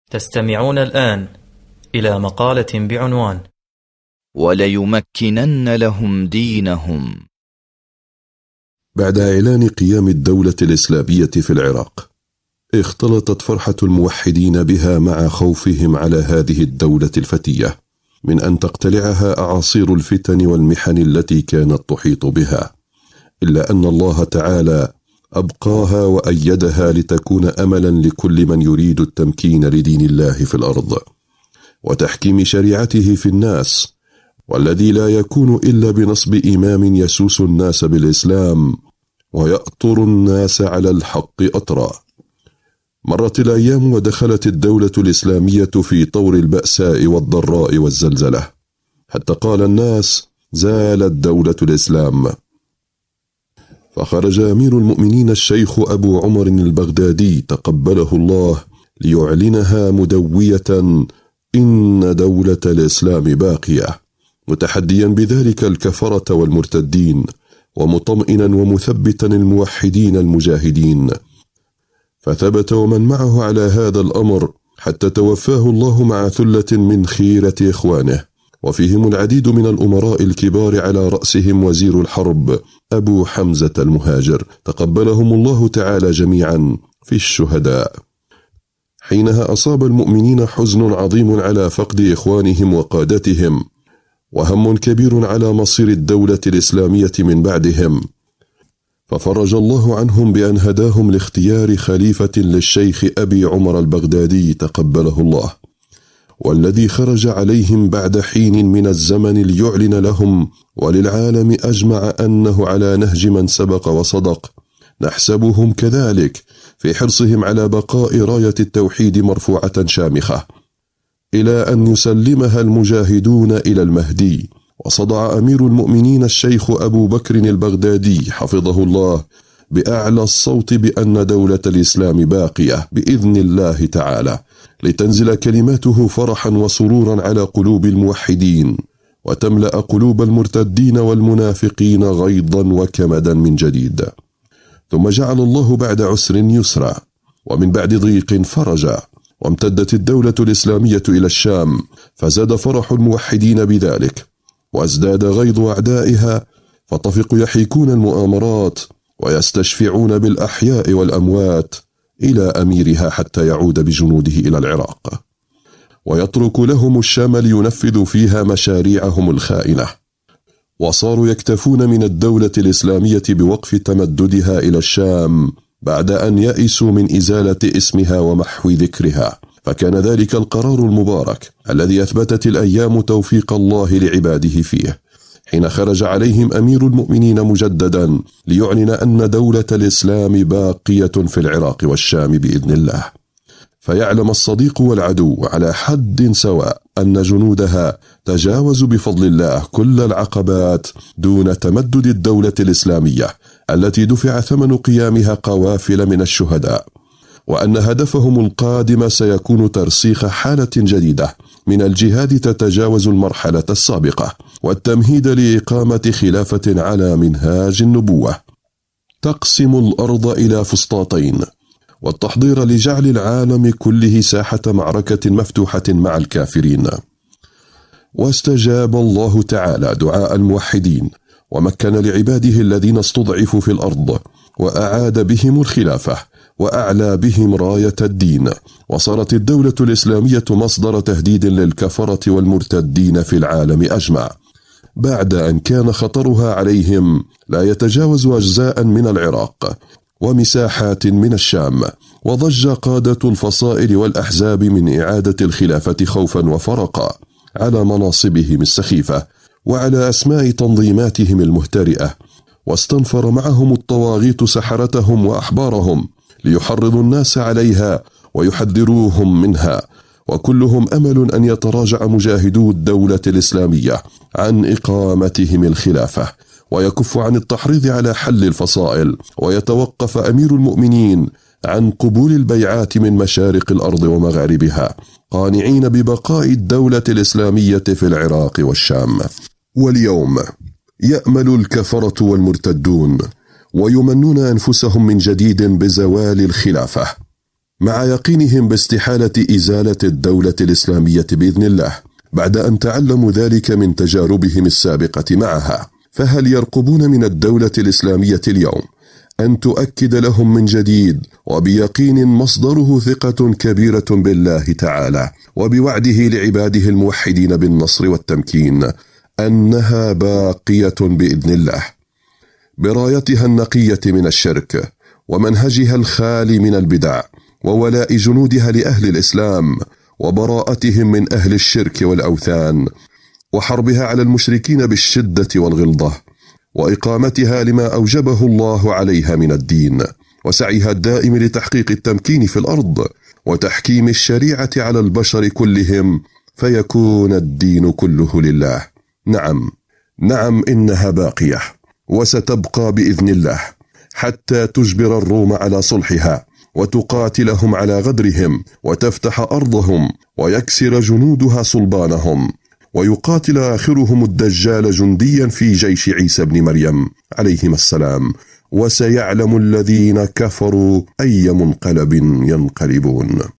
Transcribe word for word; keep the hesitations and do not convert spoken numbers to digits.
تستمعون الآن إلى مقالة بعنوان وليمكنن لهم دينهم. بعد إعلان قيام الدولة الإسلامية في العراق، اختلطت فرحة الموحدين بها مع خوفهم على هذه الدولة الفتية من أن تقتلعها أعاصير الفتن والمحن التي كانت تحيط بها، إلا أن الله تعالى أبقاها وأيدها لتكون أملا لكل من يريد التمكين لدين الله في الأرض وتحكيم شريعته في الناس، والذي لا يكون إلا بنصب إمام يسوس الناس بالإسلام ويأطر الناس على الحق أطرا. مرت الأيام ودخلت الدولة الإسلامية في طور البأساء والضراء والزلزلة، حتى قال الناس: زالت دولة الإسلام. فخرج أمير المؤمنين الشيخ أبو عمر البغدادي تقبله الله ليعلنها مدوية: إن دولة الإسلام باقية، متحديا بذلك الكفرة والمرتدين، ومطمئنا ومثبتا الموحدين المجاهدين. فثبت ومن معه على هذا الأمر حتى توفاه الله مع ثلة من خيرة إخوانه، وفيهم العديد من الأمراء الكبار، على رأسهم وزير الحرب أبو حمزة المهاجر تقبلهم الله تعالى جميعا في الشهداء. حينها أصاب المؤمنين حزن عظيم على فقد إخوانهم وقادتهم، وهم كبير على مصير الدولة الإسلامية من بعدهم، ففرج الله عنهم بأن هداهم لاختيار خليفة للشيخ أبي عمر البغدادي تقبله الله، والذي خرج عليهم بعد حين من الزمن ليعلن لهم وللعالم أجمع أنه على نهج من سبق وصدق. نحسبهم كذلك في حرصهم على بقاء راية التوحيد مرفوعة شامخة إلى أن يسلمها المجاهدون إلى المهدي. وصدع أمير المؤمنين الشيخ أبو بكر البغدادي حفظه الله بأعلى الصوت بأن دولة الإسلام باقية بإذن الله تعالى، لتنزل كلماته فرحا وسرورا على قلوب الموحدين، وتملأ قلوب المرتدين والمنافقين غيظا وكمدا من جديد. ثم جعل الله بعد عسر يسرا، ومن بعد ضيق فرجا، وامتدت الدولة الإسلامية إلى الشام، فزاد فرح الموحدين بذلك، وازداد غيظ أعدائها، فطفقوا يحيكون المؤامرات ويستشفعون بالأحياء والأموات إلى أميرها حتى يعود بجنوده إلى العراق، ويترك لهم الشام لينفذوا فيها مشاريعهم الخائنة. وصاروا يكتفون من الدولة الإسلامية بوقف تمددها إلى الشام بعد أن يئسوا من إزالة اسمها ومحو ذكرها. فكان ذلك القرار المبارك الذي أثبتت الأيام توفيق الله لعباده فيه، حين خرج عليهم أمير المؤمنين مجددا ليعلن أن دولة الإسلام باقية في العراق والشام بإذن الله، فيعلم الصديق والعدو على حد سواء أن جنودها تجاوزوا بفضل الله كل العقبات دون تمدد الدولة الإسلامية التي دفع ثمن قيامها قوافل من الشهداء، وأن هدفهم القادم سيكون ترسيخ حالة جديدة من الجهاد تتجاوز المرحلة السابقة، والتمهيد لإقامة خلافة على منهاج النبوة تقسم الأرض إلى فسطاطين، والتحضير لجعل العالم كله ساحة معركة مفتوحة مع الكافرين. واستجاب الله تعالى دعاء الموحدين، ومكن لعباده الذين استضعفوا في الأرض، وأعاد بهم الخلافة، وأعلى بهم راية الدين، وصارت الدولة الإسلامية مصدر تهديد للكفرة والمرتدين في العالم أجمع، بعد أن كان خطرها عليهم لا يتجاوز أجزاء من العراق ومساحات من الشام. وضج قادة الفصائل والأحزاب من إعادة الخلافة خوفا وفرقا على مناصبهم السخيفة وعلى أسماء تنظيماتهم المهترئة، واستنفر معهم الطواغيت سحرتهم وأحبارهم ليحرضوا الناس عليها ويحذروهم منها، وكلهم أمل أن يتراجع مجاهدو الدولة الإسلامية عن إقامتهم الخلافة، ويكف عن التحريض على حل الفصائل، ويتوقف أمير المؤمنين عن قبول البيعات من مشارق الأرض ومغاربها، قانعين ببقاء الدولة الإسلامية في العراق والشام. واليوم يأمل الكفرة والمرتدون ويمنون أنفسهم من جديد بزوال الخلافة، مع يقينهم باستحالة إزالة الدولة الإسلامية بإذن الله بعد أن تعلموا ذلك من تجاربهم السابقة معها. فهل يرقبون من الدولة الإسلامية اليوم أن تؤكد لهم من جديد وبيقين مصدره ثقة كبيرة بالله تعالى وبوعده لعباده الموحدين بالنصر والتمكين أنها باقية بإذن الله برايتها النقية من الشرك ومنهجها الخالي من البدع وولاء جنودها لأهل الإسلام وبراءتهم من أهل الشرك والأوثان وحربها على المشركين بالشدة والغلظة وإقامتها لما أوجبه الله عليها من الدين وسعيها الدائم لتحقيق التمكين في الأرض وتحكيم الشريعة على البشر كلهم فيكون الدين كله لله. نعم نعم إنها باقية وستبقى بإذن الله حتى تجبر الروم على صلحها وتقاتلهم على غدرهم وتفتح أرضهم ويكسر جنودها صلبانهم ويقاتل آخرهم الدجال جنديا في جيش عيسى بن مريم عليهما السلام، وسيعلم الذين كفروا أي منقلب ينقلبون.